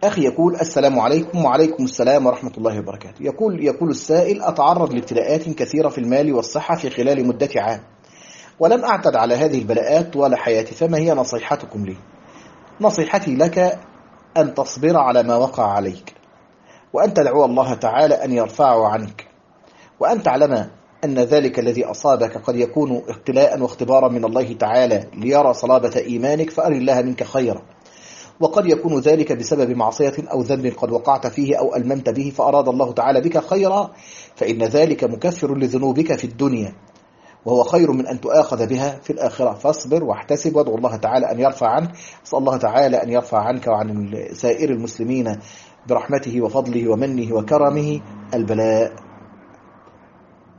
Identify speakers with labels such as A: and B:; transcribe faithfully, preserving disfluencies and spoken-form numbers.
A: أخي يقول: السلام عليكم. وعليكم السلام ورحمة الله وبركاته. يقول يقول السائل: أتعرض لابتلاءات كثيرة في المال والصحة في خلال مدة عام، ولم أعتد على هذه البلاءات طوال حياتي، فما هي نصيحتكم لي؟ نصيحتي لك أن تصبر على ما وقع عليك، وأن تدعو الله تعالى أن يرفعه عنك، وأن تعلم أن ذلك الذي أصابك قد يكون ابتلاء واختبارا من الله تعالى ليرى صلابة إيمانك فأر الله منك خيرا، وقد يكون ذلك بسبب معصية أو ذنب قد وقعت فيه أو ألممت به فأراد الله تعالى بك خيرا، فإن ذلك مكفر لذنوبك في الدنيا، وهو خير من أن تؤاخذ بها في الآخرة. فاصبر واحتسب وادعو الله تعالى أن يرفع عنك. أسأل الله تعالى أن يرفع عنك وعن سائر المسلمين برحمته وفضله ومنه وكرمه البلاء.